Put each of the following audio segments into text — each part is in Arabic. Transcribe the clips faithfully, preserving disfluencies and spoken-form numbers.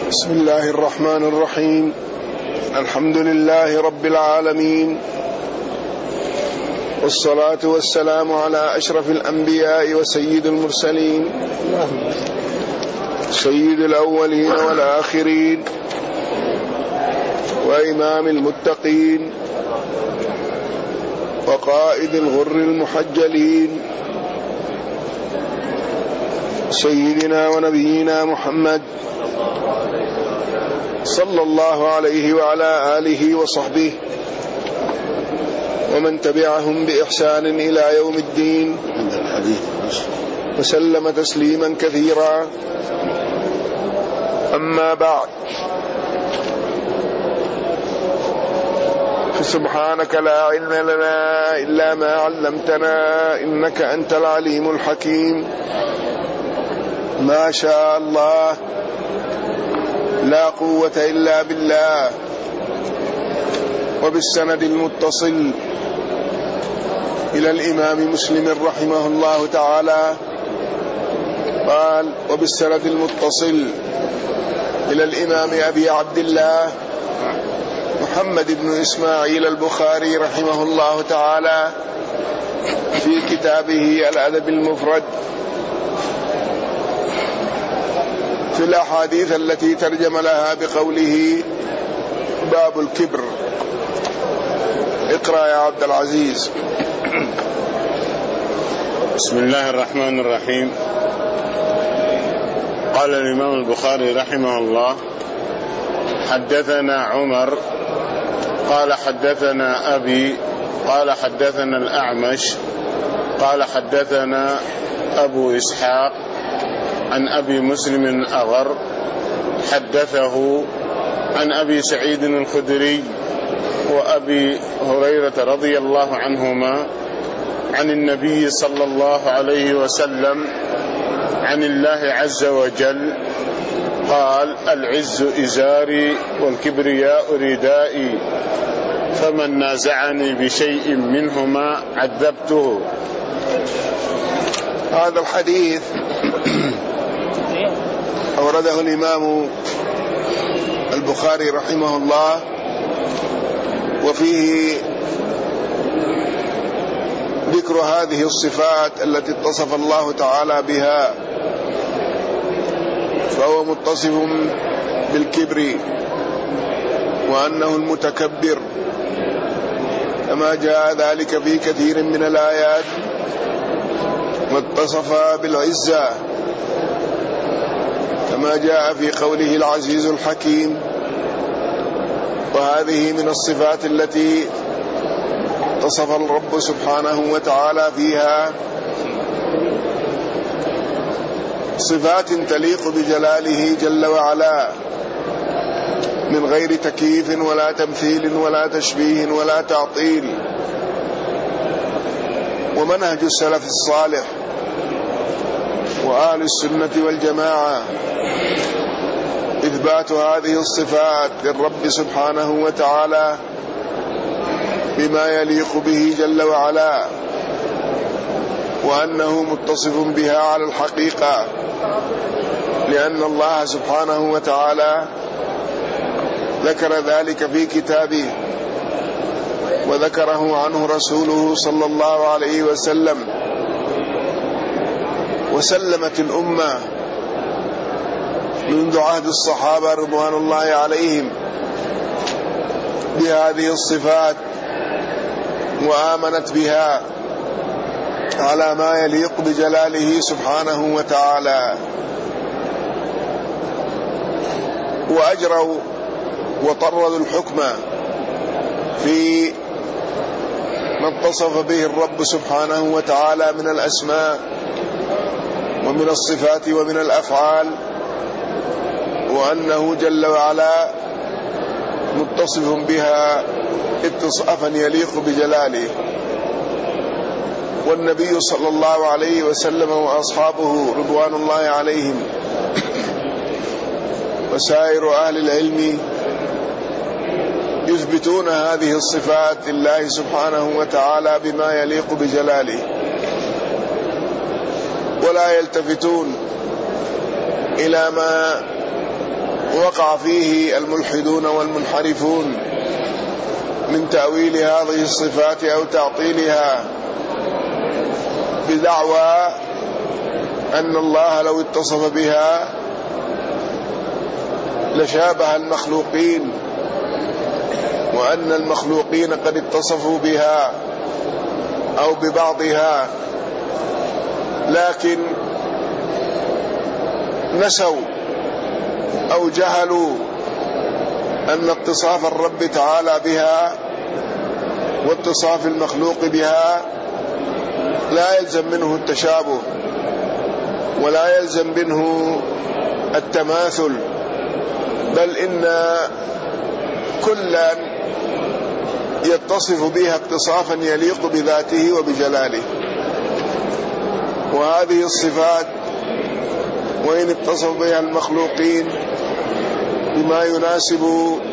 بسم الله الرحمن الرحيم. الحمد لله رب العالمين، والصلاة والسلام على أشرف الأنبياء وسيد المرسلين، سيد الأولين والآخرين، وإمام المتقين، وقائد الغر المحجلين، سيدنا ونبينا محمد صلى الله عليه وعلى آله وصحبه ومن تبعهم بإحسان إلى يوم الدين، وسلم تسليما كثيرا. أما بعد، فسبحانك لا علم لنا إلا ما علمتنا إنك أنت العليم الحكيم. ما شاء الله، لا قوة إلا بالله. وبالسند المتصل إلى الإمام مسلم رحمه الله تعالى قال: وبالسند المتصل إلى الإمام أبي عبد الله محمد بن إسماعيل البخاري رحمه الله تعالى في كتابه الأدب المفرد في الأحاديث التي ترجم لها بقوله: باب الكبر. اقرأ يا عبد العزيز. بسم الله الرحمن الرحيم. قال الإمام البخاري رحمه الله: حدثنا عمر قال حدثنا أبي قال حدثنا الأعمش قال حدثنا أبو إسحاق عن أبي مسلم الأغر حدثه عن أبي سعيد الخدري وأبي هريرة رضي الله عنهما عن النبي صلى الله عليه وسلم عن الله عز وجل قال: العز إزاري والكبرياء ردائي، فمن نازعني بشيء منهما عذبته. هذا الحديث أورده الإمام البخاري رحمه الله، وفيه ذكر هذه الصفات التي اتصف الله تعالى بها، فهو متصف بالكبر وأنه المتكبر كما جاء ذلك في كثير من الآيات، واتصف بالعزة كما جاء في قوله: العزيز الحكيم. وهذه من الصفات التي اتصف الرب سبحانه وتعالى فيها، صفات تليق بجلاله جل وعلا، من غير تكييف ولا تمثيل ولا تشبيه ولا تعطيل. ومنهج السلف الصالح وآل السنة والجماعة إثبات هذه الصفات للرب سبحانه وتعالى بما يليق به جل وعلا، وأنه متصف بها على الحقيقة، لأن الله سبحانه وتعالى ذكر ذلك في كتابه، وذكره عنه رسوله صلى الله عليه وسلم. وسلمت الأمة منذ عهد الصحابة رضوان الله عليهم بهذه الصفات، وآمنت بها على ما يليق بجلاله سبحانه وتعالى، وأجروا وطردوا الحكم في ما اتصف به الرب سبحانه وتعالى من الأسماء ومن الصفات ومن الأفعال، وأنه جل وعلا متصف بها اتصافا يليق بجلاله. والنبي صلى الله عليه وسلم وأصحابه رضوان الله عليهم وسائر أهل العلم يثبتون هذه الصفات لله سبحانه وتعالى بما يليق بجلاله، ولا يلتفتون إلى ما وقع فيه الملحدون والمنحرفون من تأويل هذه الصفات أو تعطيلها بدعوى أن الله لو اتصف بها لشابه المخلوقين، وأن المخلوقين قد اتصفوا بها أو ببعضها، لكن نسوا أو جهلوا أن اتصاف الرب تعالى بها واتصاف المخلوق بها لا يلزم منه التشابه ولا يلزم منه التماثل، بل إن كلا يتصف بها اتصافا يليق بذاته وبجلاله. وهذه الصفات وإن اتصف بها المخلوقين بما يناسب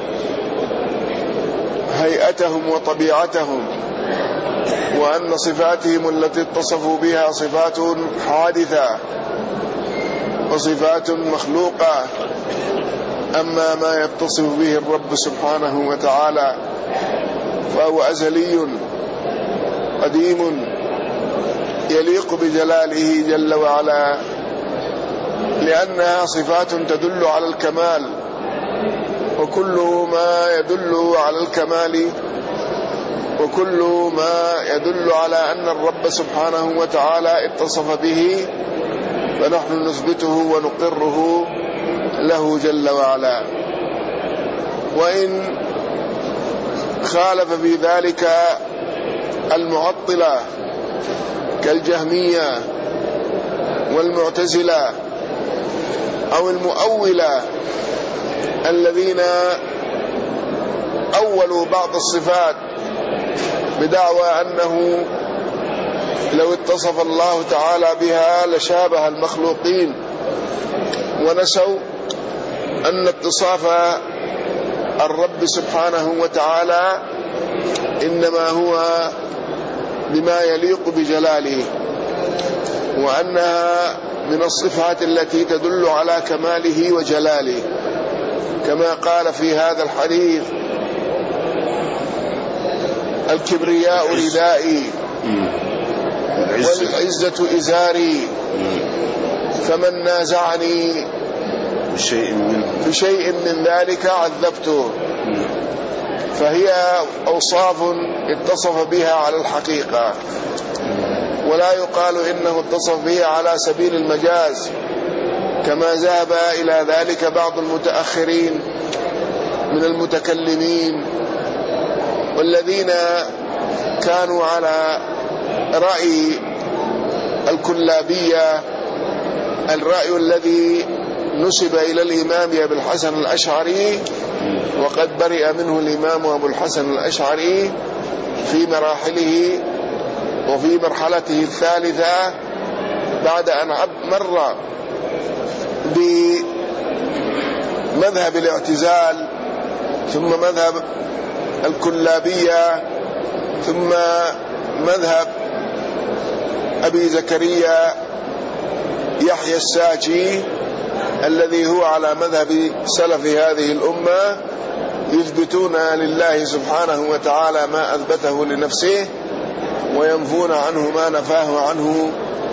هيئتهم وطبيعتهم، وأن صفاتهم التي اتصفوا بها صفات حادثة وصفات مخلوقة، أما ما يتصف به الرب سبحانه وتعالى فهو أزلي قديم يليق بجلاله جل وعلا، لأنها صفات تدل على الكمال، وكل ما يدل على الكمال وكل ما يدل على أن الرب سبحانه وتعالى اتصف به فنحن نثبته ونقره له جل وعلا. وإن خالف في ذلك المعطلة كالجهمية والمعتزلة أو المؤولة الذين أولوا بعض الصفات بدعوى أنه لو اتصف الله تعالى بها لشابه المخلوقين، ونسوا أن اتصاف الرب سبحانه وتعالى إنما هو بما يليق بجلاله، وأنها من الصفات التي تدل على كماله وجلاله، كما قال في هذا الحديث: الكبرياء ردائي والعزة إزاري، فمن نازعني بشيء من ذلك عذبته. فهي أوصاف اتصف بها على الحقيقة، ولا يقال إنه اتصف بها على سبيل المجاز كما ذهب إلى ذلك بعض المتأخرين من المتكلمين، والذين كانوا على رأي الكلابية، الرأي الذي نسب إلى الإمام أبي الحسن الأشعري، وقد برئ منه الإمام أبو الحسن الأشعري في مراحله وفي مرحلته الثالثة بعد أن مر بمذهب الاعتزال ثم مذهب الكلابية ثم مذهب أبي زكريا يحيى الساجي الذي هو على مذهب سلف هذه الأمة، يثبتون لله سبحانه وتعالى ما أثبته لنفسه وينفون عنه ما نفاه عنه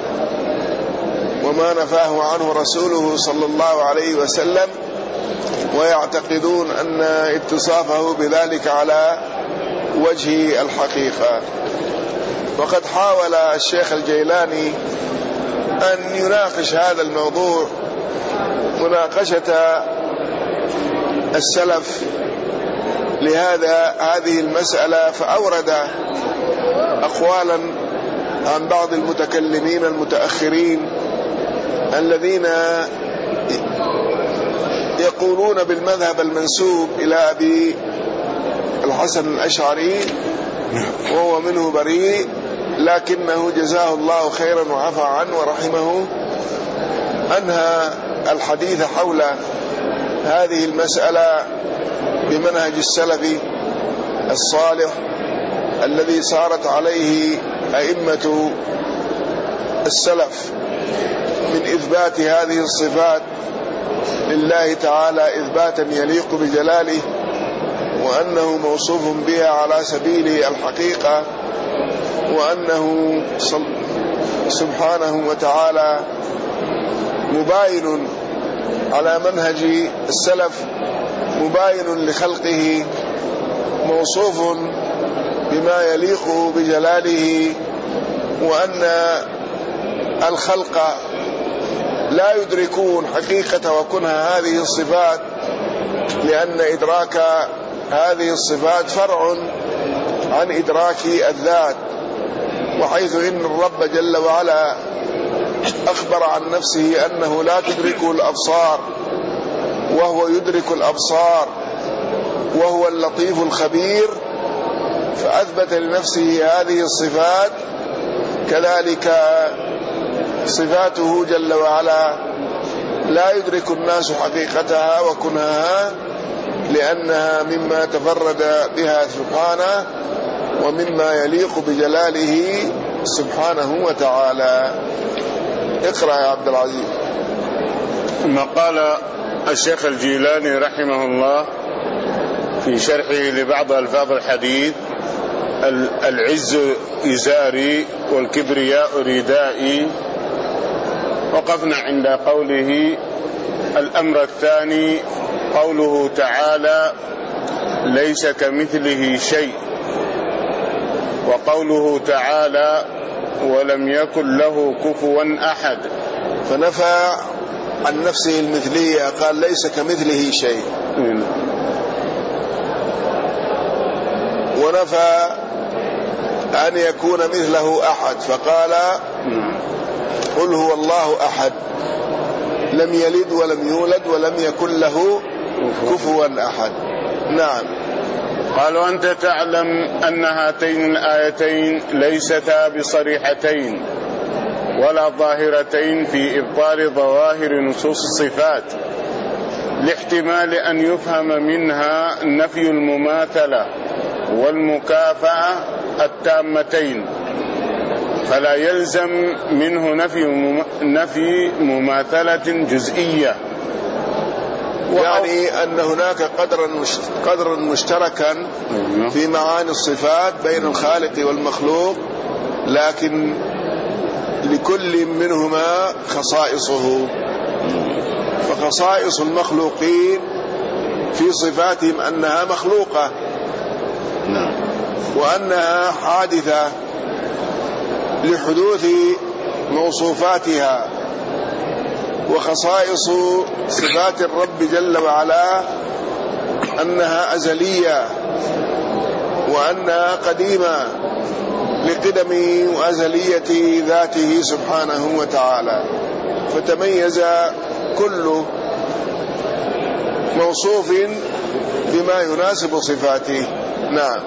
وما نفاه عنه رسوله صلى الله عليه وسلم، ويعتقدون أن اتصافه بذلك على وجه الحقيقة. وقد حاول الشيخ الجيلاني أن يناقش هذا الموضوع مناقشة السلف لهذا هذه المسألة، فأورد أقوالا عن بعض المتكلمين المتأخرين الذين يقولون بالمذهب المنسوب إلى أبي الحسن الأشعري وهو منه بريء، لكنه جزاه الله خيرا وعفى عنه ورحمه أنهى الحديث حول هذه المسألة بمنهج السلف الصالح الذي سارت عليه أئمة السلف من إثبات هذه الصفات لله تعالى إثباتا يليق بجلاله، وأنه موصوف بها على سبيل الحقيقة، وأنه سبحانه وتعالى مباين على منهج السلف، مباين لخلقه، موصوف بما يليق بجلاله، وأن الخلق لا يدركون حقيقة وكنها هذه الصفات، لأن إدراك هذه الصفات فرع عن إدراك الذات، وحيث إن الرب جل وعلا أخبر عن نفسه أنه لا تدركه الأبصار وهو يدرك الأبصار وهو اللطيف الخبير، فأثبت لنفسه هذه الصفات، كذلك صفاته جل وعلا لا يدرك الناس حقيقتها وكنها، لأنها مما تفرد بها سبحانه ومما يليق بجلاله سبحانه وتعالى. اقرأ يا عبد العزيز. ثم قال الشيخ الجيلاني رحمه الله في شرحه لبعض ألفاظ الحديث: العز إزاري والكبرياء ردائي. وقفنا عند قوله: الأمر الثاني قوله تعالى: ليس كمثله شيء، وقوله تعالى: ولم يكن له كفوا أحد. فنفى عن نفسه المثلية، قال ليس كمثله شيء، ونفى أن يكون مثله أحد، فقال: قل هو الله أحد لم يلد ولم يولد ولم يكن له كفوا أحد. نعم. قال: وأنت تعلم أن هاتين الآيتين ليستا بصريحتين ولا ظاهرتين في إبطال ظواهر نصوص الصفات، لاحتمال أن يفهم منها نفي المماثلة والمكافأة التامتين، فلا يلزم منه نفي نفي مماثلة جزئية، يعني أن هناك قدرا قدرا مشتركا في معاني الصفات بين الخالق والمخلوق، لكن لكل منهما خصائصه. فخصائص المخلوقين في صفاتهم أنها مخلوقة وأنها حادثة لحدوث موصوفاتها، وخصائص صفات الرب جل وعلا أنها أزلية وأنها قديمة لقدم وأزلية ذاته سبحانه وتعالى، فتميز كل موصوف بما يناسب صفاته. نعم.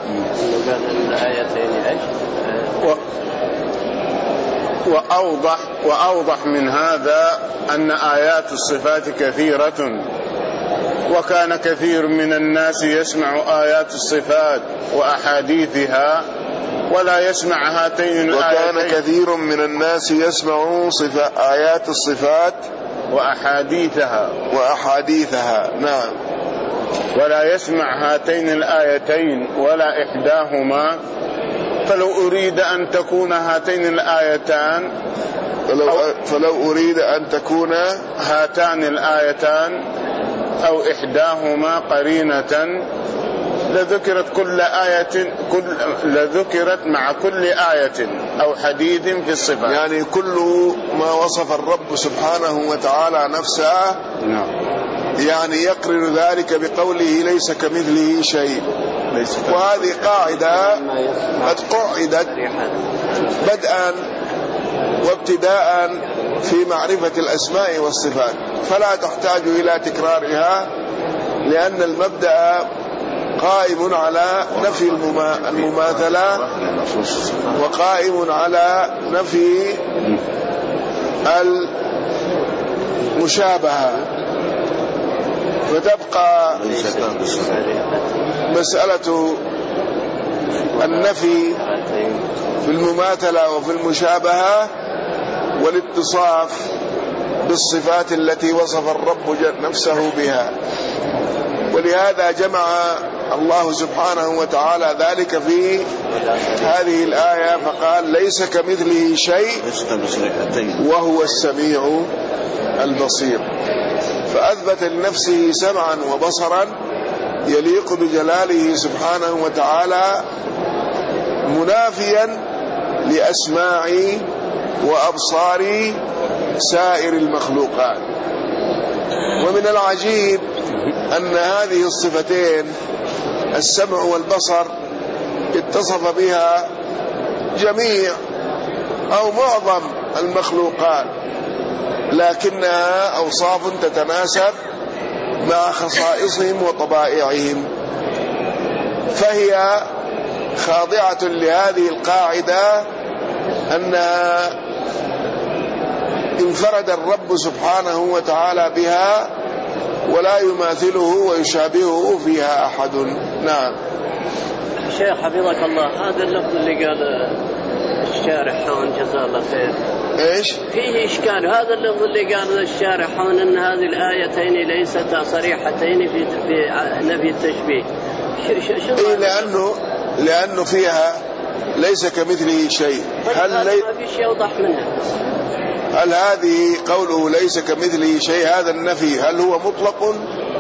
وأوضح, وأوضح من هذا أن آيات الصفات كثيرة، وكان كثير من الناس يسمع آيات الصفات وأحاديثها ولا يسمع هاتين الآيتين. وكان كثير من الناس يسمع آيات الصفات وأحاديثها وأحاديثها نعم، ولا يسمع هاتين الآيتين ولا إحداهما، فلو أريد أن تكون هاتين الآيتان فلو, فلو أريد أن تكون هاتان الآيتان أو إحداهما قرينة لذكرت كل آية كل لذكرت مع كل آية أو حديث في الصفات، يعني كل ما وصف الرب سبحانه وتعالى نفسه نعم. يعني يقرن ذلك بقوله ليس كمثله شيء، وهذه قاعدة قد قعدت بدءا وابتداء في معرفة الأسماء والصفات، فلا تحتاج إلى تكرارها، لأن المبدأ قائم على نفي المماثلة وقائم على نفي المشابهة، فتبقى مسألة النفي في المماثلة وفي المشابهة والاتصاف بالصفات التي وصف الرب نفسه بها. ولهذا جمع الله سبحانه وتعالى ذلك في هذه الآية فقال ليس كمثله شيء وهو السميع البصير، فأثبت لنفسه سمعا وبصرا يليق بجلاله سبحانه وتعالى منافيا لأسماع وأبصار سائر المخلوقات. ومن العجيب أن هذه الصفتين السمع والبصر اتصف بها جميع أو معظم المخلوقات، لكنها أوصاف تتناسب مع خصائصهم وطبائعهم، فهي خاضعة لهذه القاعدة أنها انفرد الرب سبحانه وتعالى بها ولا يماثله ويشابهه فيها أحد. نعم. شيخ حفظك الله، هذا اللفظ اللي قال الشارح هون جزاه الله خير ايش؟ فيه إشكال. هذا اللفظ اللي قال الشارح هون أن هذه الآيتين ليستا صريحتين في في نفي التشبيه. شو إيه؟ لأنه لأنه فيها ليس كمثله شيء. هل لي... ما في شيء أوضح منها؟ هل هذه قوله ليس كمثله شيء هذا النفي هل هو مطلق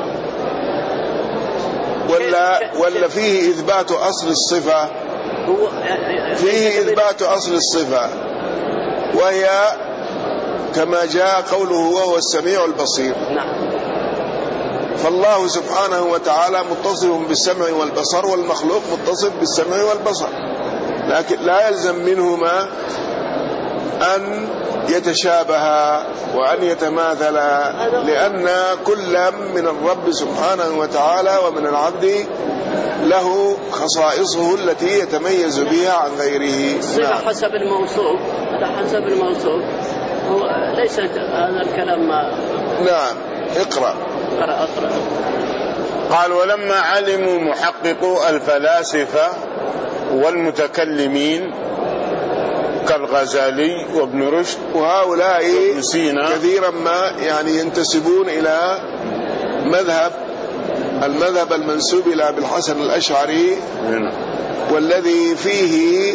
ولا ولا فيه إثبات أصل الصفة؟ هو فيه إثبات أصل الصفة، وهي كما جاء قوله وهو السميع البصير. نعم. فالله سبحانه وتعالى متصف بالسمع والبصر، والمخلوق متصف بالسمع والبصر، لكن لا يلزم منهما أن يتشابها وأن يتماثلا، لأن كل من الرب سبحانه وتعالى ومن العبد له خصائصه التي يتميز بها عن غيره. الصفة حسب الموصوف، حسب الموصوف هو ليس هذا الكلام ما. نعم. اقرأ. اقرأ اقرأ. قال ولما علموا محققو الفلاسفة والمتكلمين كالغزالي وابن رشد وهؤلاء كثيرا ما يعني ينتسبون إلى مذهب المذهب المنسوب إلى أبي الحسن الأشعري، والذي فيه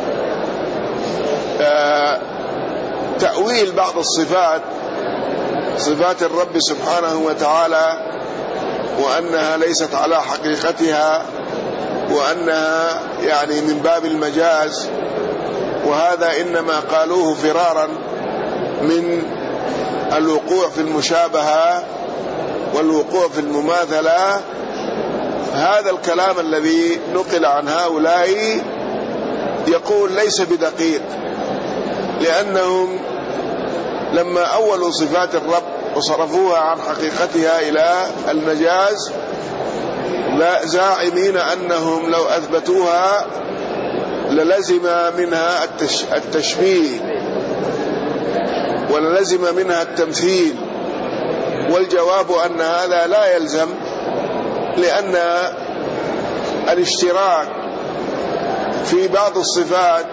آه تأويل بعض الصفات، صفات الرب سبحانه وتعالى، وأنها ليست على حقيقتها، وأنها يعني من باب المجاز، وهذا إنما قالوه فرارا من الوقوع في المشابهة والوقوع في المماثلة. هذا الكلام الذي نقل عن هؤلاء يقول ليس بدقيق، لأنهم لما أولوا صفات الرب وصرفوها عن حقيقتها إلى المجاز زاعمين أنهم لو أثبتوها للزم منها التشبيه وللزم منها التمثيل، والجواب أن هذا لا يلزم، لأن الاشتراك في بعض الصفات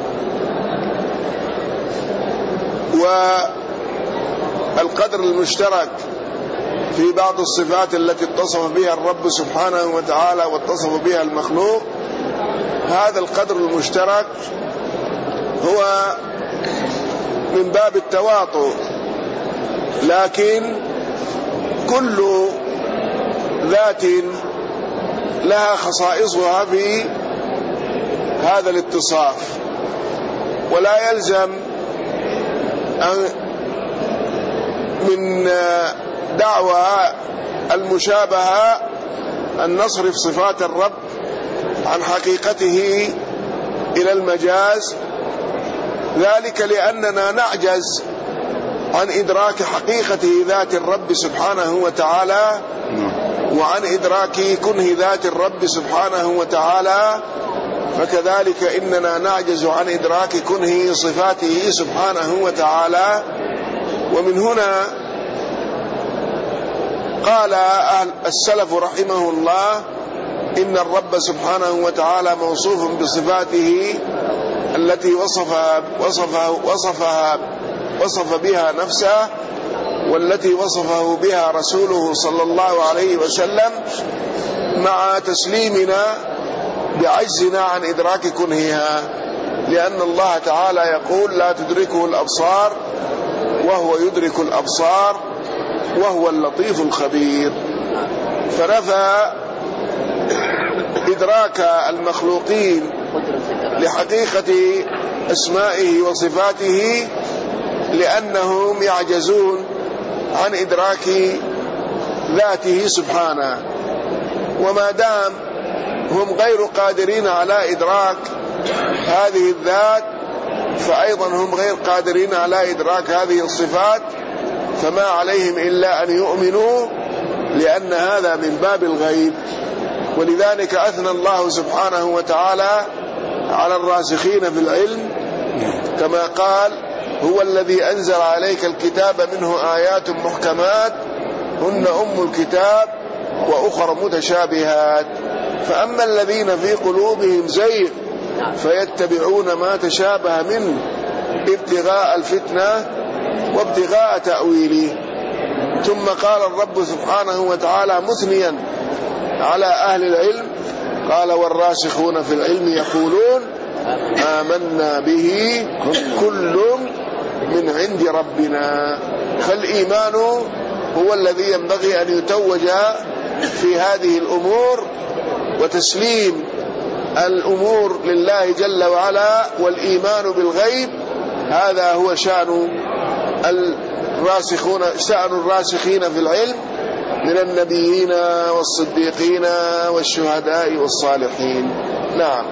والقدر المشترك في بعض الصفات التي اتصف بها الرب سبحانه وتعالى واتصف بها المخلوق، هذا القدر المشترك هو من باب التواطؤ، لكن كل ذات لها خصائصها في هذا الاتصاف، ولا يلزم من دعوى المشابهة أن نصرف صفات الرب عن حقيقته إلى المجاز، ذلك لأننا نعجز عن إدراك حقيقة ذات الرب سبحانه وتعالى وعن إدراك كنه ذات الرب سبحانه وتعالى، فكذلك إننا نعجز عن إدراك كنه صفاته سبحانه وتعالى. ومن هنا قال أهل السلف رحمه الله إن الرب سبحانه وتعالى موصوف بصفاته التي وصفها, وصفها, وصفها وصف بها نفسه والتي وصفه بها رسوله صلى الله عليه وسلم، مع تسليمنا بعجزنا عن إدراك كنهها، لأن الله تعالى يقول: لا تدركه الأبصار وهو يدرك الأبصار وهو اللطيف الخبير. فنفى إدراك المخلوقين لحقيقة أسمائه وصفاته لأنهم يعجزون عن إدراك ذاته سبحانه، وما دام هم غير قادرين على إدراك هذه الذات فأيضا هم غير قادرين على إدراك هذه الصفات، فما عليهم إلا أن يؤمنوا، لأن هذا من باب الغيب. ولذلك أثنى الله سبحانه وتعالى على الراسخين في العلم كما قال: هو الذي أنزل عليك الكتاب منه آيات محكمات هن أم الكتاب وأخر متشابهات، فأما الذين في قلوبهم زيغ فيتبعون ما تشابه منه ابتغاء الفتنة وابتغاء تأويله. ثم قال الرب سبحانه وتعالى مثنيا على أهل العلم، قال: والراسخون في العلم يقولون آمنا به كل من عند ربنا. فالإيمان هو الذي ينبغي أن يتوج في هذه الأمور، وتسليم الأمور لله جل وعلا والإيمان بالغيب، هذا هو شأن الراسخون شأن الراسخين في العلم من النبيين والصديقين والشهداء والصالحين. نعم.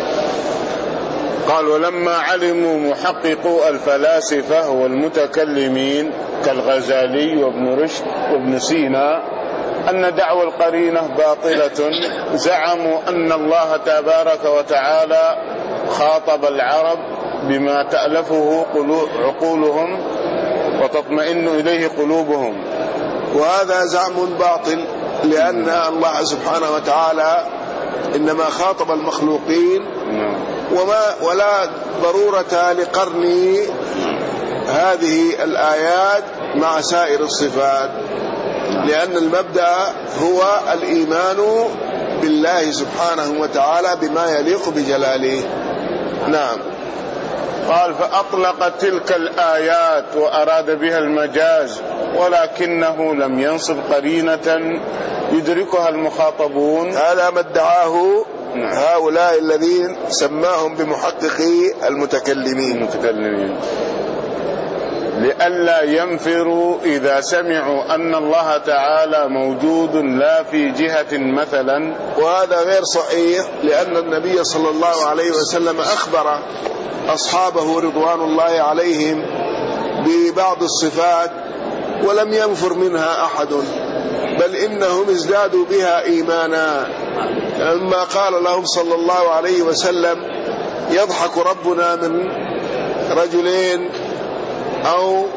قال: ولما علموا محققو الفلاسفة والمتكلمين كالغزالي وابن رشد وابن سينا أن دعوى القرينة باطلة، زعموا أن الله تبارك وتعالى خاطب العرب بما تألفه عقولهم وتطمئن إليه قلوبهم. وهذا زعم باطل، لأن الله سبحانه وتعالى إنما خاطب المخلوقين، وما ولا ضرورة لقرن هذه الآيات مع سائر الصفات، لأن المبدأ هو الإيمان بالله سبحانه وتعالى بما يليق بجلاله. نعم. قال: فأطلق تلك الآيات وأراد بها المجاز، ولكنه لم ينصب قرينة يدركها المخاطبون. هذا ما ادعاه هؤلاء الذين سماهم بمحققي المتكلمين المتكلمين لئلا ينفروا إذا سمعوا أن الله تعالى موجود لا في جهة مثلا. وهذا غير صحيح، لأن النبي صلى الله عليه وسلم أخبر أصحابه رضوان الله عليهم ببعض الصفات ولم ينفر منها أحد، بل إنهم ازدادوا بها إيمانا. لما قال لهم صلى الله عليه وسلم: يضحك ربنا من رجلين، أو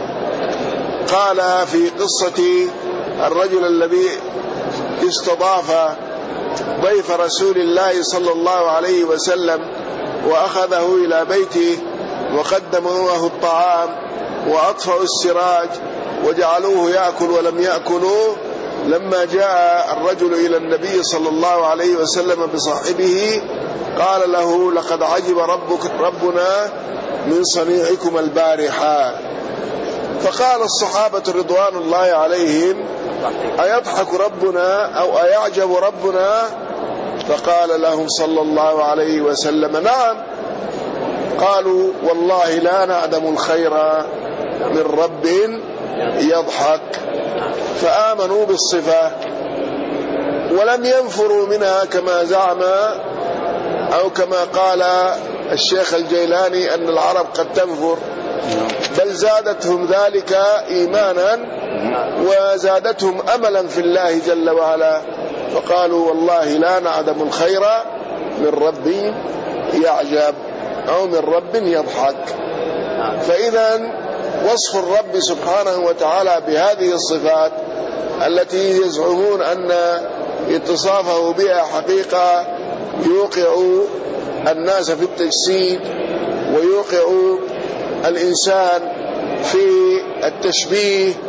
قال في قصة الرجل الذي استضاف ضيف رسول الله صلى الله عليه وسلم وأخذه إلى بيته وقدموا له الطعام وأطفأوا السراج وجعلوه يأكل ولم يأكلوا، لما جاء الرجل إلى النبي صلى الله عليه وسلم بصاحبه قال له: لقد عجب ربك ربنا من صنيعكم البارحة. فقال الصحابة رضوان الله عليهم: أيضحك ربنا أو أيعجب ربنا؟ فقال لهم صلى الله عليه وسلم: نعم. قالوا: والله لا نعدم الخير من رب يضحك. فآمنوا بالصفة ولم ينفروا منها كما زعم أو كما قال الشيخ الجيلاني أن العرب قد تنفر، بل زادتهم ذلك إيمانا وزادتهم أملا في الله جل وعلا، فقالوا: والله لا نعدم الخير من رب يعجب أو من رب يضحك. فإذا وصف الرب سبحانه وتعالى بهذه الصفات التي يزعمون أن اتصافه بها حقيقة يوقع الناس في التجسيد ويوقع الإنسان في التشبيه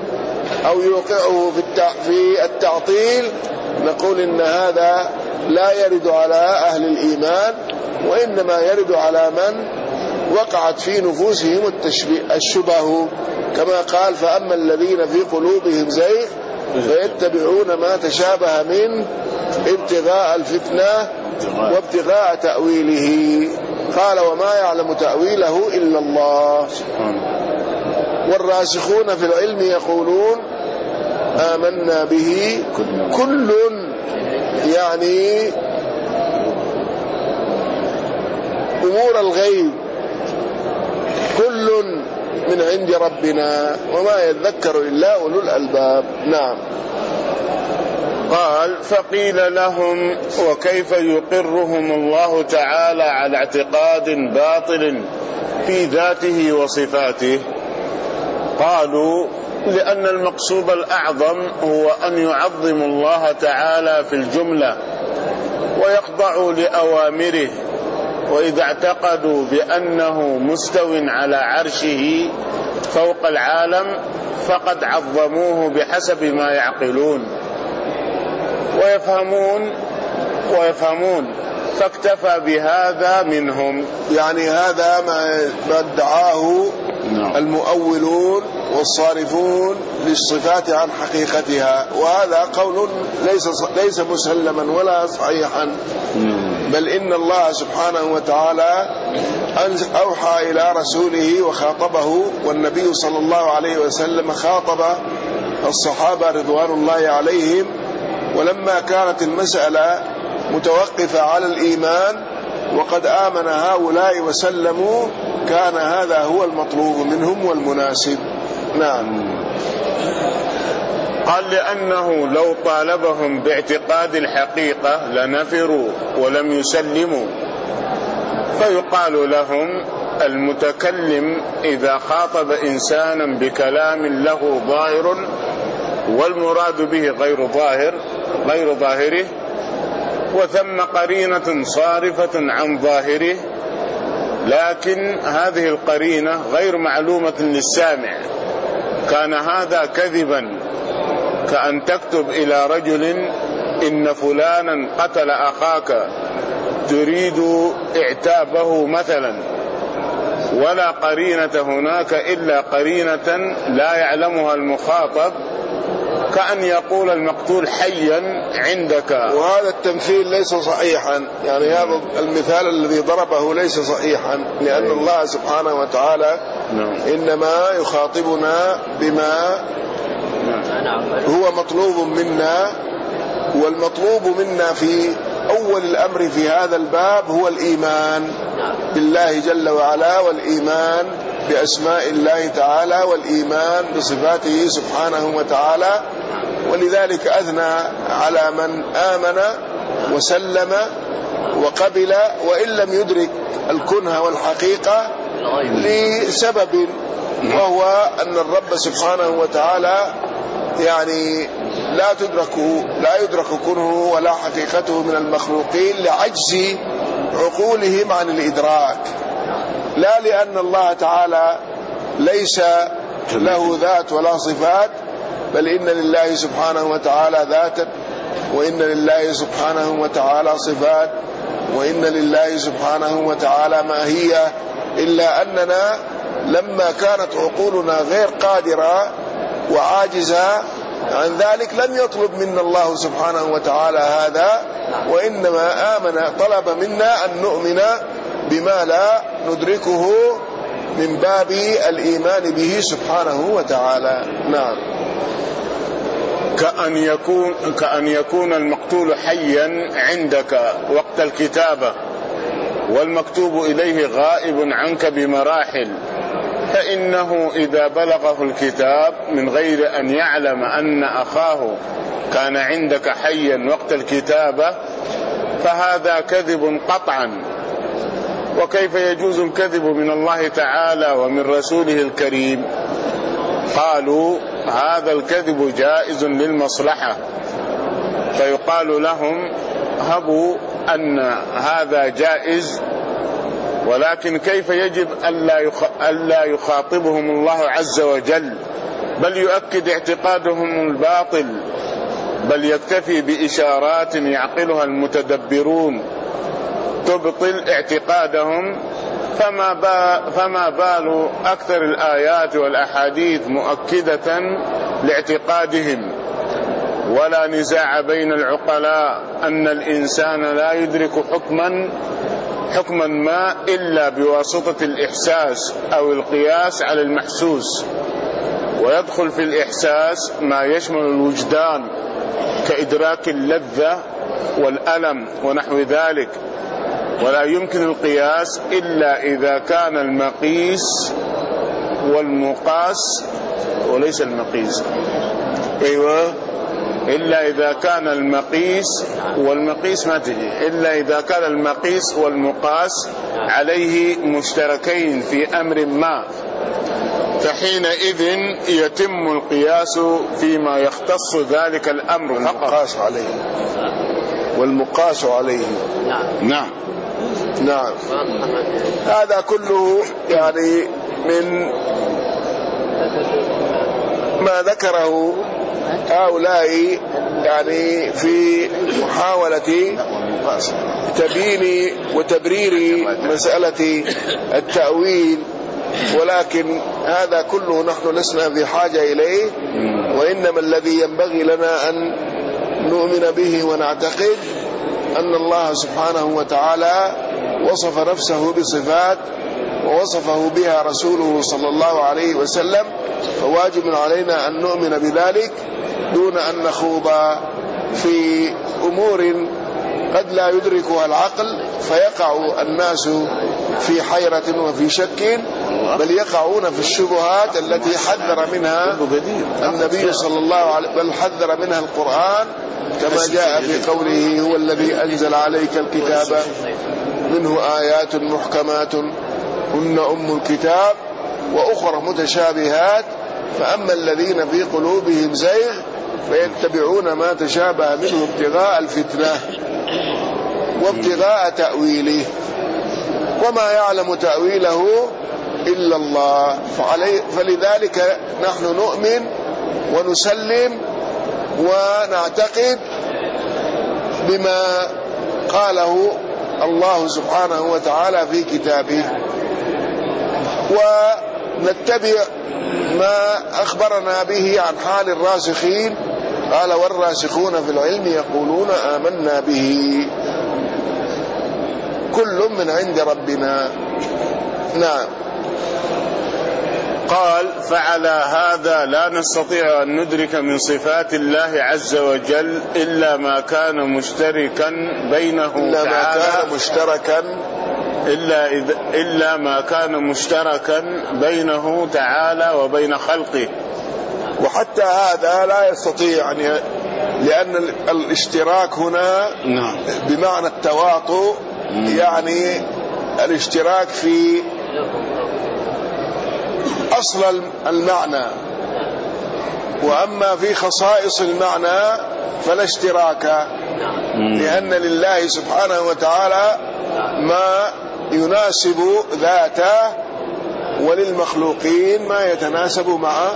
أو يوقعه في التعطيل نقول إن هذا لا يرد على أهل الإيمان، وإنما يرد على من وقعت في نفوسهم الشبه، كما قال فأما الذين في قلوبهم زيغ فيتبعون ما تشابه منه ابتغاء الفتنة وابتغاء تأويله. قال وما يعلم تأويله إلا الله. والراسخون في العلم يقولون آمنا به كل، يعني أمور الغيب كل من عند ربنا وما يذكر إلا أولو الألباب. نعم. قال فقيل لهم وكيف يقرهم الله تعالى على اعتقاد باطل في ذاته وصفاته؟ قالوا لأن المقصود الأعظم هو أن يعظموا الله تعالى في الجملة ويخضعوا لأوامره، وإذا اعتقدوا بأنه مستو على عرشه فوق العالم فقد عظموه بحسب ما يعقلون ويفهمون ويفهمون فاكتفى بهذا منهم. يعني هذا ما ادعاه المؤولون والصارفون للصفات عن حقيقتها، وهذا قول ليس ليس مسلما ولا صحيحا، بل إن الله سبحانه وتعالى أوحى إلى رسوله وخاطبه، والنبي صلى الله عليه وسلم خاطب الصحابة رضوان الله عليهم، ولما كانت المسألة متوقفة على الإيمان وقد آمن هؤلاء وسلموا كان هذا هو المطلوب منهم والمناسب. نعم. قال لأنه لو طالبهم باعتقاد الحقيقة لنفروا ولم يسلموا، فيقال لهم المتكلم إذا خاطب إنسانا بكلام له ظاهر والمراد به غير ظاهر غير ظاهره وثم قرينة صارفة عن ظاهره، لكن هذه القرينة غير معلومة للسامع، كان هذا كذبا، كأن تكتب إلى رجل إن فلانا قتل أخاك تريد اعتابه مثلا، ولا قرينة هناك إلا قرينة لا يعلمها المخاطب، كأن يقول المقتول حيا عندك. وهذا التمثيل ليس صحيحا، يعني هذا المثال الذي ضربه ليس صحيحا، لأن الله سبحانه وتعالى إنما يخاطبنا بما هو مطلوب منا، والمطلوب منا في أول الأمر في هذا الباب هو الإيمان بالله جل وعلا، والإيمان بأسماء الله تعالى، والإيمان بصفاته سبحانه وتعالى. ولذلك أثنى على من آمن وسلم وقبل وإن لم يدرك الكنه والحقيقة لسبب، وهو أن الرب سبحانه وتعالى يعني لا تدرك لا يدرك كنه ولا حقيقته من المخلوقين لعجز عقولهم عن الإدراك، لا لأن الله تعالى ليس له ذات ولا صفات، بل إن لله سبحانه وتعالى ذاتا، وإن لله سبحانه وتعالى صفات، وإن لله سبحانه وتعالى ماهية، إلا أننا لما كانت عقولنا غير قادرة وعاجزة عن ذلك لم يطلب منا الله سبحانه وتعالى هذا، وإنما آمن طلب منا أن نؤمن بما لا ندركه من باب الإيمان به سبحانه وتعالى. نعم. كأن يكون, كأن يكون المقتول حيا عندك وقت الكتابة والمكتوب إليه غائب عنك بمراحل، فإنه إذا بلغه الكتاب من غير أن يعلم أن أخاه كان عندك حيا وقت الكتابة فهذا كذب قطعا. وكيف يجوز الكذب من الله تعالى ومن رسوله الكريم؟ قالوا هذا الكذب جائز للمصلحة، فيقال لهم هبوا أن هذا جائز، ولكن كيف يجب ألا يخاطبهم الله عز وجل بل يؤكد اعتقادهم الباطل، بل يكتفي بإشارات يعقلها المتدبرون تبطل اعتقادهم، فما, با فما بال أكثر الآيات والأحاديث مؤكدة لاعتقادهم. ولا نزاع بين العقلاء أن الإنسان لا يدرك حكما حكما ما إلا بواسطة الإحساس أو القياس على المحسوس، ويدخل في الإحساس ما يشمل الوجدان كإدراك اللذة والألم ونحو ذلك. ولا يمكن القياس إلا إذا كان المقيس والمقاس وليس المقيس أيوة إلا إذا كان المقيس والمقيس ما تجي إلا إذا كان المقيس والمقاس عليه مشتركين في أمر ما، فحينئذ يتم القياس فيما يختص ذلك الأمر فقط. والمقاس عليه والمقاس عليه نعم نعم. هذا كله يعني من ما ذكره هؤلاء يعني في محاولة تبيين وتبرير مسألة التأويل، ولكن هذا كله نحن لسنا في حاجة إليه، وإنما الذي ينبغي لنا أن نؤمن به ونعتقد أن الله سبحانه وتعالى وصف نفسه بصفات ووصفه بها رسوله صلى الله عليه وسلم، فواجب علينا أن نؤمن بذلك دون أن نخوض في أمور قد لا يدركها العقل فيقع الناس في حيرة وفي شك، بل يقعون في الشبهات التي حذر منها النبي صلى الله عليه وسلم، بل حذر منها القرآن كما جاء في قوله هو الذي أنزل عليك الكتاب منه آيات محكمات هن أم الكتاب وأخرى متشابهات، فأما الذين في قلوبهم زيغ فيتبعون ما تشابه منه ابتغاء الفتنة وابتغاء تأويله وما يعلم تأويله إلا الله. فلذلك نحن نؤمن ونسلم ونعتقد بما قاله الله سبحانه وتعالى في كتابه، ونتبع ما أخبرنا به عن حال الراسخين. قال والراسخون في العلم يقولون آمنا به كل من عند ربنا. نعم. قال فعلى هذا لا نستطيع أن ندرك من صفات الله عز وجل إلا ما كان مشتركا بينه إلا تعالى ما كان مشتركا إلا, إذ إلا ما كان مشتركا بينه تعالى وبين خلقه. وحتى هذا لا يستطيع أن، لأن الاشتراك هنا بمعنى التواطؤ، يعني الاشتراك في أصل المعنى، وأما في خصائص المعنى فلا اشتراك، لأن لله سبحانه وتعالى ما يناسب ذاته وللمخلوقين ما يتناسب مع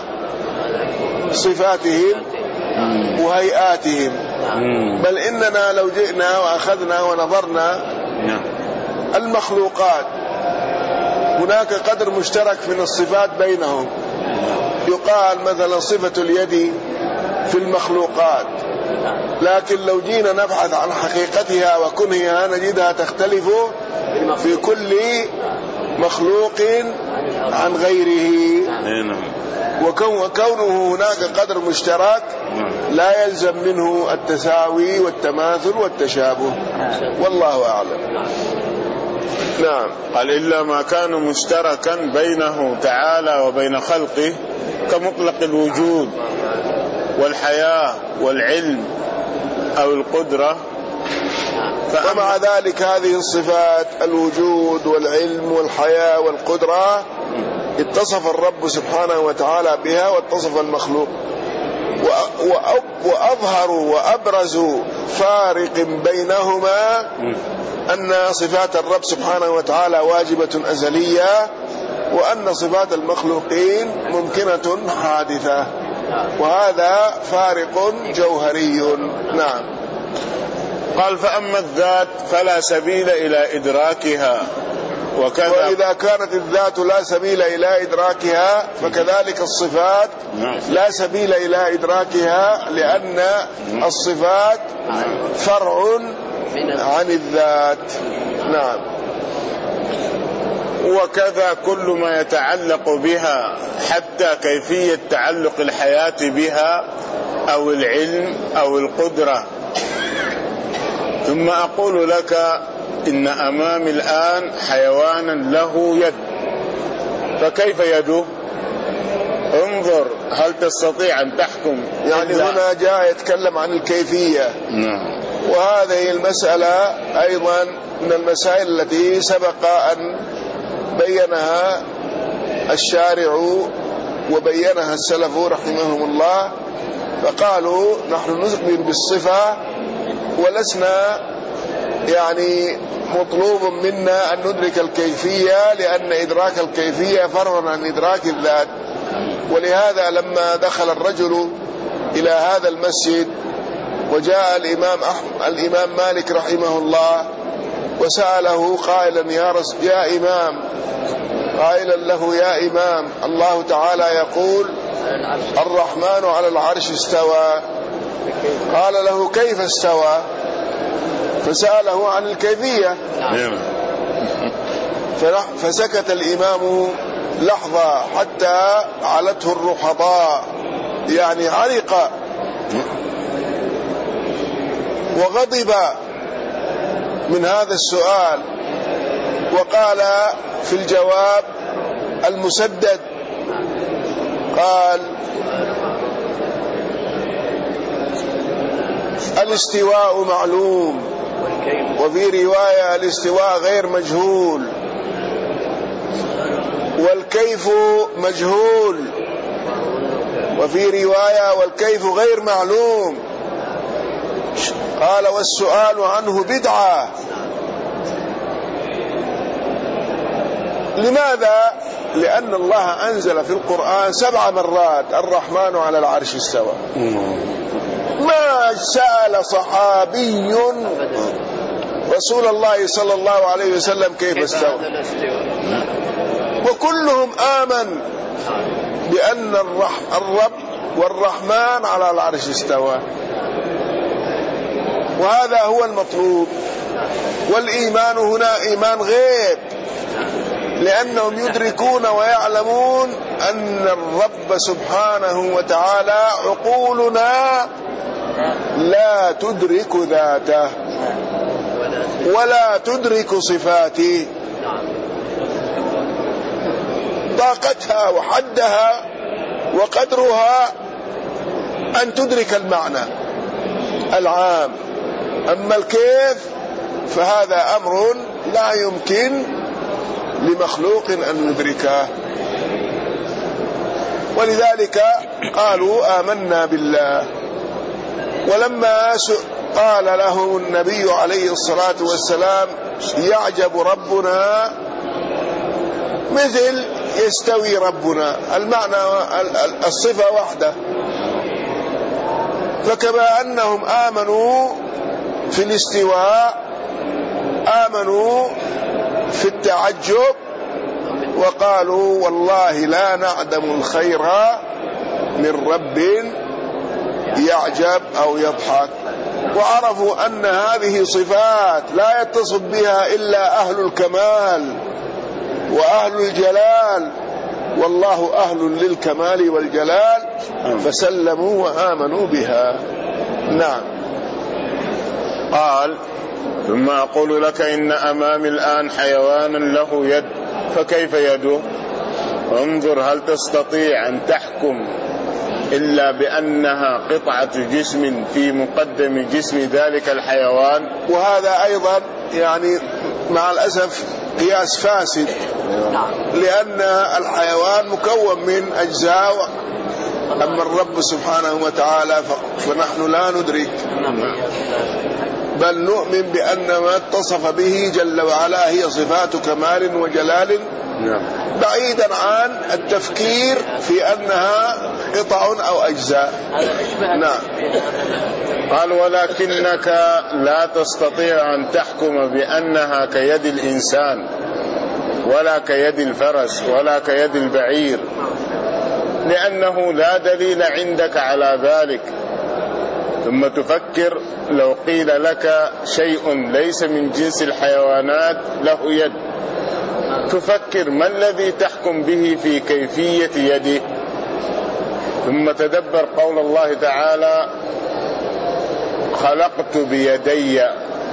صفاتهم وهيئاتهم. بل إننا لو جئنا وأخذنا ونظرنا المخلوقات هناك قدر مشترك من الصفات بينهم، يقال مثلا صفة اليد في المخلوقات، لكن لو جينا نبحث عن حقيقتها وكنهها نجدها تختلف في كل مخلوق عن غيره، وكونه هناك قدر مشترك لا يلزم منه التساوي والتماثل والتشابه، والله أعلم. نعم. قال إلا ما كان مشتركا بينه تعالى وبين خلقه كمطلق الوجود والحياة والعلم أو القدرة. ومع ذلك هذه الصفات الوجود والعلم والحياة والقدرة اتصف الرب سبحانه وتعالى بها واتصف المخلوق، وأظهر وأبرز فارق بينهما أن صفات الرب سبحانه وتعالى واجبة أزلية، وأن صفات المخلوقين ممكنة حادثة. وهذا فارق جوهري. نعم. قال فأما الذات فلا سبيل إلى إدراكها وكذا. وإذا كانت الذات لا سبيل إلى إدراكها فكذلك الصفات لا سبيل إلى إدراكها، لأن الصفات فرع عن الذات. نعم. وكذا كل ما يتعلق بها، حتى كيفية تعلق الحياة بها أو العلم أو القدرة. ثم أقول لك إن أمامي الآن حيوانا له يد، فكيف يده؟ انظر هل تستطيع أن تحكم؟ يعني هنا جاء يتكلم عن الكيفية. نعم. وهذه المسألة أيضا من المسائل التي سبق أن بينها الشارع وبينها السلف رحمهم الله، فقالوا نحن نؤمن بالصفة ولسنا يعني مطلوب منا أن ندرك الكيفية، لأن إدراك الكيفية فرع عن إدراك الذات. ولهذا لما دخل الرجل إلى هذا المسجد وجاء الإمام أحمد الإمام مالك رحمه الله وسأله قائلا يا رس يا إمام قائلا له يا إمام الله تعالى يقول الرحمن على العرش استوى، قال له كيف استوى؟ فسأله عن الكيفية، فسكت الإمام لحظة حتى علته الرحضاء، يعني عرق وغضب من هذا السؤال، وقال في الجواب المسدد قال الاستواء معلوم، وفي رواية الاستواء غير مجهول، والكيف مجهول، وفي رواية والكيف غير معلوم. قال والسؤال عنه بدعة. لماذا؟ لأن الله أنزل في القرآن سبع مرات الرحمن على العرش استوى. ما سأل صحابي رسول الله صلى الله عليه وسلم كيف استوى، وكلهم آمن بأن الرب والرحمن على العرش استوى، وهذا هو المطلوب. والإيمان هنا إيمان غيب، لأنهم يدركون ويعلمون أن الرب سبحانه وتعالى عقولنا لا تدرك ذاته ولا تدرك صفاته، طاقتها وحدها وقدرها أن تدرك المعنى العام، أما الكيف فهذا أمر لا يمكن لمخلوق أن يدركه. ولذلك قالوا آمنا بالله. ولما قال له النبي عليه الصلاة والسلام يعجب ربنا مثل يستوي ربنا، المعنى الصفة واحدة، فكما أنهم آمنوا في الاستواء آمنوا في التعجب، وقالوا والله لا نعدم الخير من رب يعجب أو يضحك. وعرفوا أن هذه صفات لا يتصف بها إلا أهل الكمال وأهل الجلال، والله أهل للكمال والجلال، فسلموا وآمنوا بها. نعم. قال ثم أقول لك إن أمامي الآن حيوانا له يد، فكيف يده؟ انظر هل تستطيع أن تحكم إلا بأنها قطعة جسم في مقدم جسم ذلك الحيوان؟ وهذا أيضا يعني مع الأسف قياس فاسد، لأن الحيوان مكون من أجزاء، أما الرب سبحانه وتعالى فنحن لا ندرك، بل نؤمن بأن ما اتصف به جل وعلا هي صفات كمال وجلال، بعيدا عن التفكير في أنها قطع أو أجزاء. نعم. قال ولكنك لا تستطيع أن تحكم بأنها كيد الإنسان ولا كيد الفرس ولا كيد البعير، لأنه لا دليل عندك على ذلك. ثم تفكر لو قيل لك شيء ليس من جنس الحيوانات له يد، تفكر ما الذي تحكم به في كيفية يده. ثم تدبر قول الله تعالى خلقت بيدي،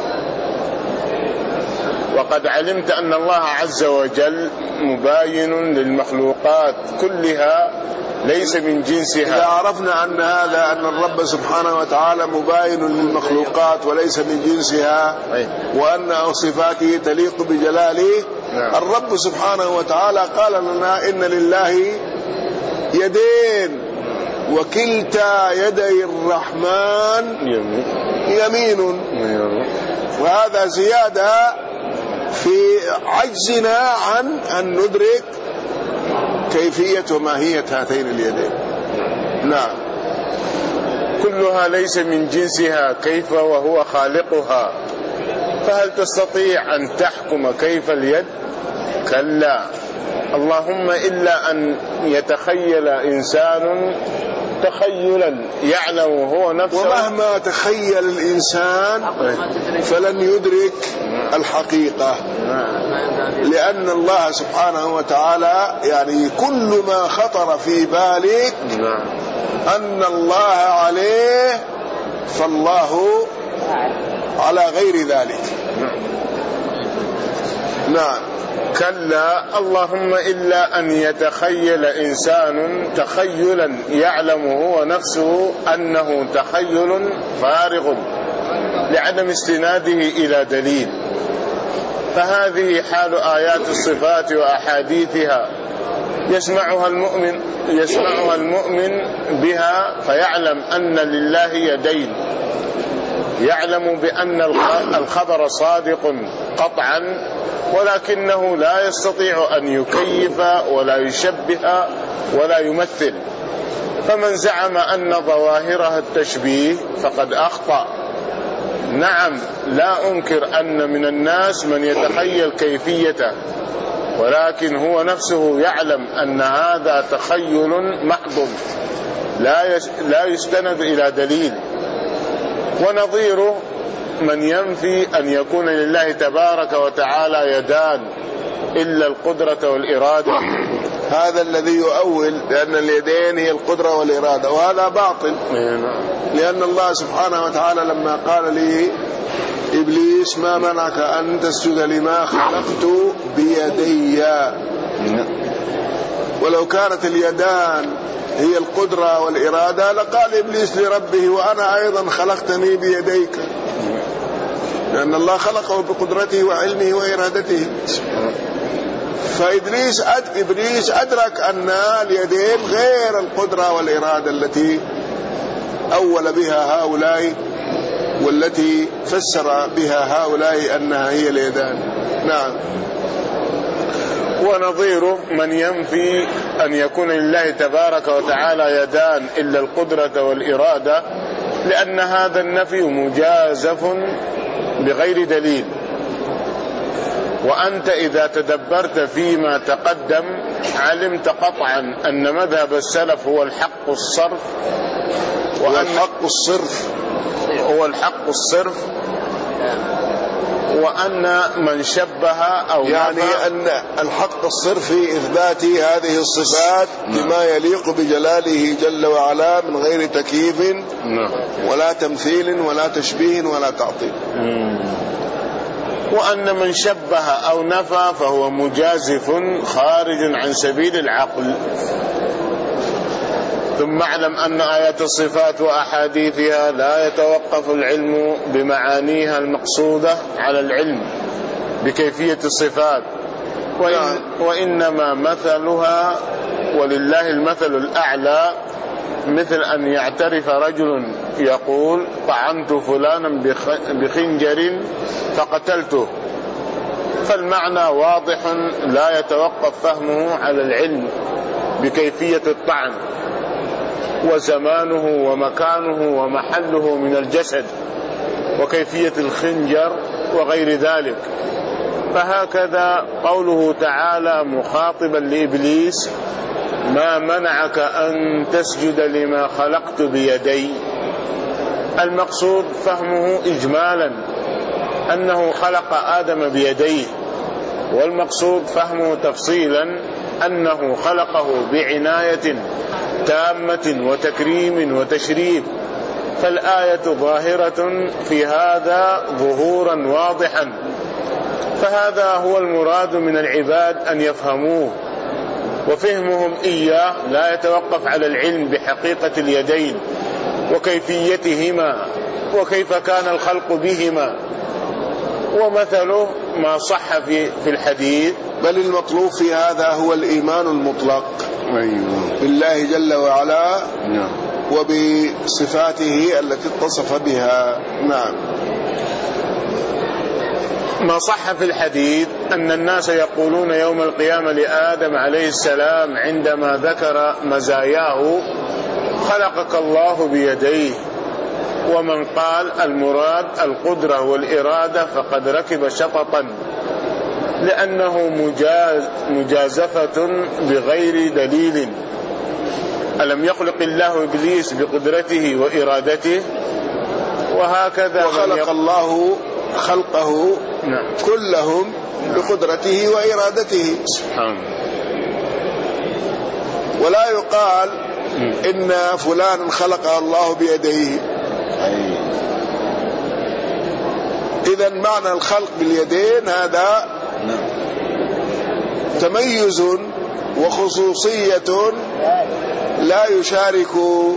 وقد علمت أن الله عز وجل مباين للمخلوقات كلها ليس من جنسها. إذا عرفنا أن هذا أن الرب سبحانه وتعالى مباين للمخلوقات وليس من جنسها، وأن صفاته تليق بجلاله، الرب سبحانه وتعالى قال لنا إن لله يدين وكلتا يدي الرحمن يمين، وهذا زيادة في عجزنا عن أن ندرك كيفية وماهية هاتين اليدين. نعم. كلها ليس من جنسها كيف وهو خالقها، فهل تستطيع أن تحكم كيف اليد؟ كلا، اللهم إلا أن يتخيل إنسان تخيلا يعلم هو نفسه، ومهما تخيل الإنسان فلن يدرك الحقيقة، لأن الله سبحانه وتعالى يعني كل ما خطر في بالك أن الله عليه فالله على غير ذلك. نعم. كلا، اللهم إلا أن يتخيل إنسان تخيلا يعلم هو نفسه أنه تخيل فارغ لعدم استناده إلى دليل. فهذه حال آيات الصفات وأحاديثها، يسمعها المؤمن يسمعها المؤمن بها فيعلم أن لله يدين، يعلم بأن الخبر صادق قطعا، ولكنه لا يستطيع أن يكيف ولا يشبه ولا يمثل. فمن زعم أن ظواهرها التشبيه فقد أخطأ. نعم، لا أنكر أن من الناس من يتخيل كيفيته، ولكن هو نفسه يعلم أن هذا تخيل محض لا يستند إلى دليل. ونظيره من ينفي أن يكون لله تبارك وتعالى يدان إلا القدرة والإرادة، هذا الذي يؤول لأن اليدين هي القدرة والإرادة، وهذا باطل. لأن الله سبحانه وتعالى لما قال لي إبليس ما منعك أن تسجد لما خلقت بيدي، ولو كانت اليدان هي القدرة والإرادة لقال إبليس لربه وأنا أيضا خلقتني بيديك، لأن الله خلقه بقدرته وعلمه وإرادته. فإبليس إبليس أدرك أن اليدين غير القدرة والإرادة التي أول بها هؤلاء والتي فسر بها هؤلاء أنها هي اليدان. نعم. ونظيره من ينفي أن يكون لله تبارك وتعالى يدان إلا القدرة والإرادة، لأن هذا النفي مجازف بغير دليل. وأنت إذا تدبرت فيما تقدم علمت قطعا أن مذهب السلف هو الحق الصرف، وأن الحق الصرف هو الحق الصرف، وأن من شبه أو يعني أن الحق الصرف في إثبات هذه الصفات بما يليق بجلاله جل وعلا من غير تكييف ولا تمثيل ولا تشبيه ولا تعطيل. وأن من شبه أو نفى فهو مجازف خارج عن سبيل العقل. ثم اعلم أن آيات الصفات وأحاديثها لا يتوقف العلم بمعانيها المقصودة على العلم بكيفية الصفات، وإن وإنما مثلها ولله المثل الأعلى، مثل أن يعترف رجل يقول طعنت فلانا بخنجر فقتلته، فالمعنى واضح لا يتوقف فهمه على العلم بكيفية الطعن. وزمانه ومكانه ومحله من الجسد وكيفية الخنجر وغير ذلك. فهكذا قوله تعالى مخاطبا لإبليس: ما منعك أن تسجد لما خلقت بيدي. المقصود فهمه إجمالا أنه خلق آدم بيديه، والمقصود فهمه تفصيلا أنه خلقه بعناية تامة وتكريم وتشريف. فالآية ظاهرة في هذا ظهورا واضحا، فهذا هو المراد من العباد أن يفهموه، وفهمهم إياه لا يتوقف على العلم بحقيقة اليدين وكيفيتهما وكيف كان الخلق بهما، ومثله ما صح في في الحديث. بل المطلوب في هذا هو الإيمان المطلق بالله جل وعلا وبصفاته التي اتصف بها. نعم. ما صح في الحديث أن الناس يقولون يوم القيامة لآدم عليه السلام عندما ذكر مزاياه: خلقك الله بيديه. ومن قال المراد القدرة والإرادة فقد ركب شططا، لأنه مجاز مجازفة بغير دليل. ألم يخلق الله إبليس بقدرته وإرادته؟ وهكذا وخلق الله خلقه نعم. كلهم بقدرته وإرادته سبحانه. ولا يقال إن فلان خلق الله بيديه. إذن معنى الخلق باليدين هذا تميز وخصوصية لا يشارك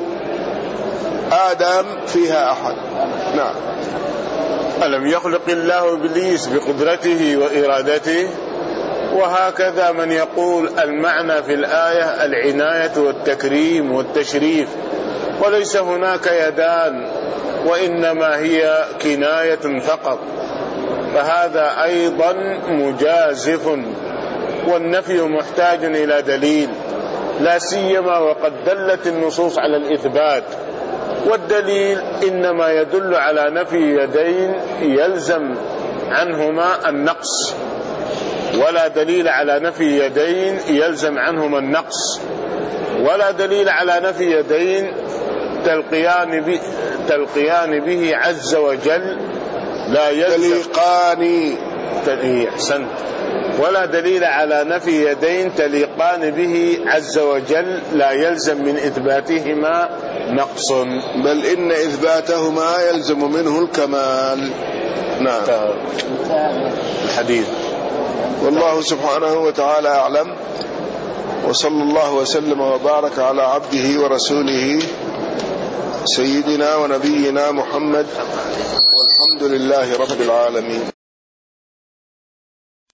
آدم فيها أحد. نعم. ألم يخلق الله إبليس بقدرته وإرادته؟ وهكذا من يقول المعنى في الآية العناية والتكريم والتشريف، وليس هناك يدان وإنما هي كناية فقط، فهذا أيضا مجازف، والنفي محتاج إلى دليل، لا سيما وقد دلت النصوص على الإثبات، والدليل إنما يدل على نفي يدين يلزم عنهما النقص، ولا دليل على نفي يدين يلزم عنهما النقص، ولا دليل على نفي يدين تلقيان به, تلقيان به عز وجل لا يلزم تليقان أحسنت ولا دليل على نفي يدين تليقان به عز وجل لا يلزم من إثباتهما نقص، بل إن إثباتهما يلزم منه الكمال. نعم. الحديث. والله سبحانه وتعالى أعلم، وصلى الله وسلم وبارك على عبده ورسوله سيدنا ونبينا محمد، والحمد لله رب العالمين.